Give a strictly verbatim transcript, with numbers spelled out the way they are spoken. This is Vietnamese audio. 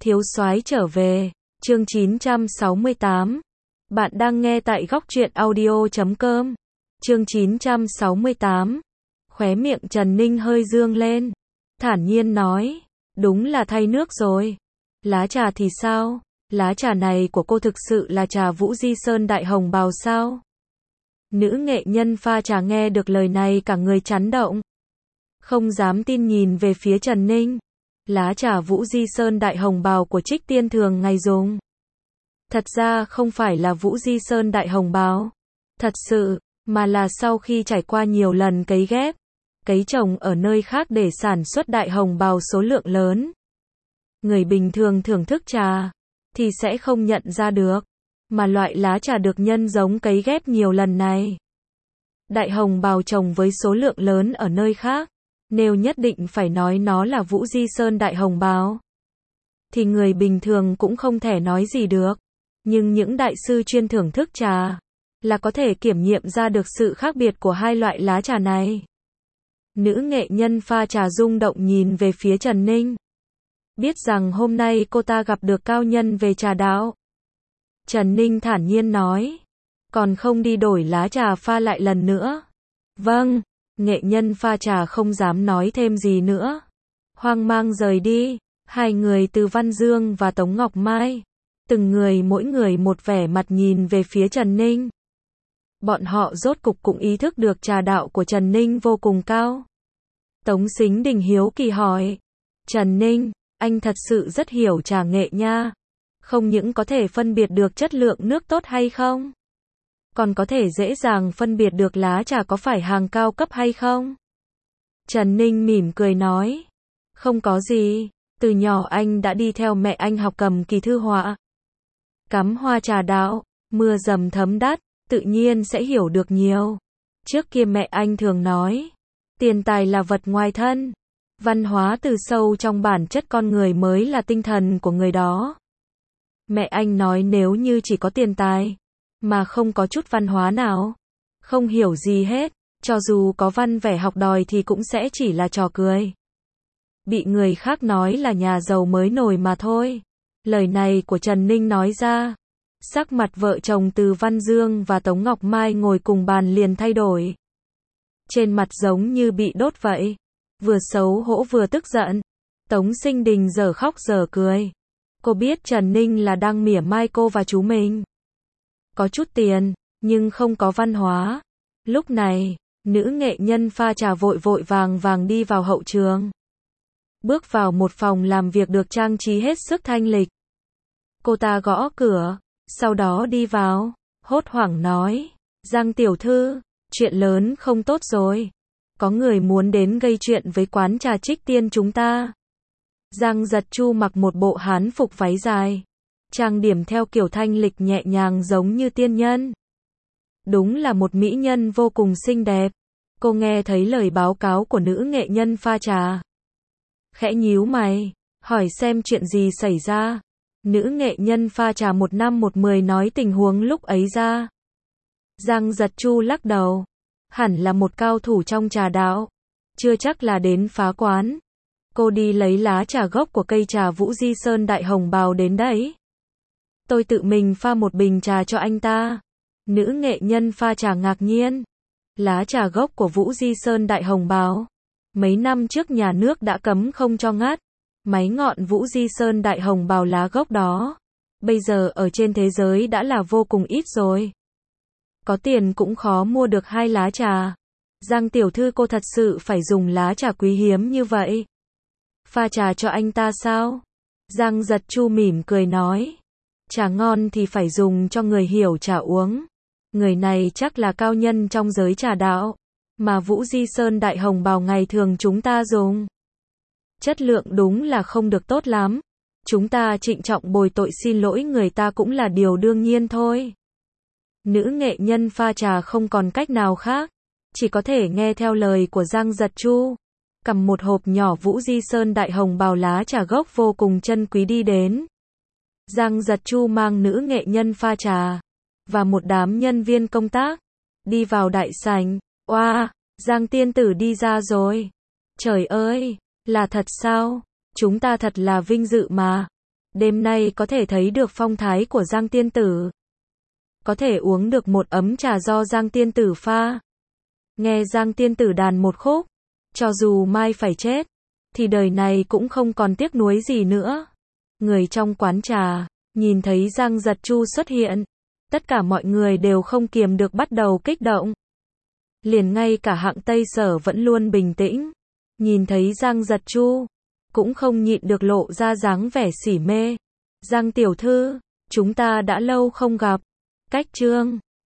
Thiếu soái trở về, chương chín trăm sáu mươi tám. Bạn đang nghe tại góc truyện audio chấm com. Chương chín trăm sáu mươi tám. Khóe miệng Trần Ninh hơi dương lên, thản nhiên nói, đúng là thay nước rồi. Lá trà thì sao? Lá trà này của cô thực sự là trà Vũ Di Sơn Đại Hồng Bào sao? Nữ nghệ nhân pha trà nghe được lời này cả người chấn động, không dám tin nhìn về phía Trần Ninh. Lá trà Vũ Di Sơn Đại Hồng Bào của Trích Tiên thường ngày dùng, thật ra không phải là Vũ Di Sơn Đại Hồng Bào thật sự, mà là sau khi trải qua nhiều lần cấy ghép, cấy trồng ở nơi khác để sản xuất đại hồng bào số lượng lớn. Người bình thường thưởng thức trà thì sẽ không nhận ra được, mà loại lá trà được nhân giống cấy ghép nhiều lần này, đại hồng bào trồng với số lượng lớn ở nơi khác, nếu nhất định phải nói nó là Vũ Di Sơn Đại Hồng Bào thì người bình thường cũng không thể nói gì được. Nhưng những đại sư chuyên thưởng thức trà là có thể kiểm nghiệm ra được sự khác biệt của hai loại lá trà này. Nữ nghệ nhân pha trà rung động nhìn về phía Trần Ninh, biết rằng hôm nay cô ta gặp được cao nhân về trà đạo. Trần Ninh thản nhiên nói, còn không đi đổi lá trà pha lại lần nữa? Vâng. Nghệ nhân pha trà không dám nói thêm gì nữa, hoang mang rời đi. Hai người Từ Văn Dương và Tống Ngọc Mai, từng người mỗi người một vẻ mặt nhìn về phía Trần Ninh. Bọn họ rốt cục cũng ý thức được trà đạo của Trần Ninh vô cùng cao. Tống Sính Đình hiếu kỳ hỏi, Trần Ninh, anh thật sự rất hiểu trà nghệ nha, không những có thể phân biệt được chất lượng nước tốt hay không, còn có thể dễ dàng phân biệt được lá trà có phải hàng cao cấp hay không? Trần Ninh mỉm cười nói, không có gì, từ nhỏ anh đã đi theo mẹ anh học cầm kỳ thư họa, cắm hoa trà đạo, mưa dầm thấm đất, tự nhiên sẽ hiểu được nhiều. Trước kia mẹ anh thường nói, tiền tài là vật ngoài thân, văn hóa từ sâu trong bản chất con người mới là tinh thần của người đó. Mẹ anh nói nếu như chỉ có tiền tài mà không có chút văn hóa nào, không hiểu gì hết, cho dù có văn vẻ học đòi thì cũng sẽ chỉ là trò cười, bị người khác nói là nhà giàu mới nổi mà thôi. Lời này của Trần Ninh nói ra, sắc mặt vợ chồng Từ Văn Dương và Tống Ngọc Mai ngồi cùng bàn liền thay đổi, trên mặt giống như bị đốt vậy, vừa xấu hổ vừa tức giận. Tống Sinh Đình giờ khóc giờ cười, cô biết Trần Ninh là đang mỉa mai cô và chú mình. Có chút tiền, nhưng không có văn hóa. Lúc này, nữ nghệ nhân pha trà vội vội vàng vàng đi vào hậu trường, bước vào một phòng làm việc được trang trí hết sức thanh lịch. Cô ta gõ cửa, sau đó đi vào, hốt hoảng nói, Giang tiểu thư, chuyện lớn không tốt rồi, có người muốn đến gây chuyện với quán trà Trích Tiên chúng ta. Giang Giật Chu mặc một bộ hán phục váy dài, trang điểm theo kiểu thanh lịch nhẹ nhàng giống như tiên nhân. Đúng là một mỹ nhân vô cùng xinh đẹp. Cô nghe thấy lời báo cáo của nữ nghệ nhân pha trà, khẽ nhíu mày, hỏi xem chuyện gì xảy ra. Nữ nghệ nhân pha trà một năm một mười nói tình huống lúc ấy ra. Giang Giật Chu lắc đầu, hẳn là một cao thủ trong trà đạo, chưa chắc là đến phá quán. Cô đi lấy lá trà gốc của cây trà Vũ Di Sơn Đại Hồng Bào đến đấy. Tôi tự mình pha một bình trà cho anh ta. Nữ nghệ nhân pha trà ngạc nhiên. Lá trà gốc của Vũ Di Sơn Đại Hồng Bào, mấy năm trước nhà nước đã cấm không cho ngắt. Mấy ngọn Vũ Di Sơn Đại Hồng Bào lá gốc đó, bây giờ ở trên thế giới đã là vô cùng ít rồi. Có tiền cũng khó mua được hai lá trà. Giang tiểu thư cô thật sự phải dùng lá trà quý hiếm như vậy pha trà cho anh ta sao? Giang Giật Chu mỉm cười nói, trà ngon thì phải dùng cho người hiểu trà uống. Người này chắc là cao nhân trong giới trà đạo, mà Vũ Di Sơn Đại Hồng Bào ngày thường chúng ta dùng, chất lượng đúng là không được tốt lắm. Chúng ta trịnh trọng bồi tội xin lỗi người ta cũng là điều đương nhiên thôi. Nữ nghệ nhân pha trà không còn cách nào khác, chỉ có thể nghe theo lời của Giang Giật Chu, cầm một hộp nhỏ Vũ Di Sơn Đại Hồng Bào lá trà gốc vô cùng chân quý đi đến. Giang Giật Chu mang nữ nghệ nhân pha trà và một đám nhân viên công tác đi vào đại sảnh. Oa, Giang tiên tử đi ra rồi. Trời ơi, là thật sao? Chúng ta thật là vinh dự mà. Đêm nay có thể thấy được phong thái của Giang tiên tử. Có thể uống được một ấm trà do Giang tiên tử pha. Nghe Giang tiên tử đàn một khúc, cho dù mai phải chết, thì đời này cũng không còn tiếc nuối gì nữa. Người trong quán trà, nhìn thấy Giang Giật Chu xuất hiện, tất cả mọi người đều không kiềm được bắt đầu kích động. Liền ngay cả hạng Tây Sở vẫn luôn bình tĩnh, nhìn thấy Giang Giật Chu, cũng không nhịn được lộ ra dáng vẻ sỉ mê. Giang tiểu thư, chúng ta đã lâu không gặp. Cách chương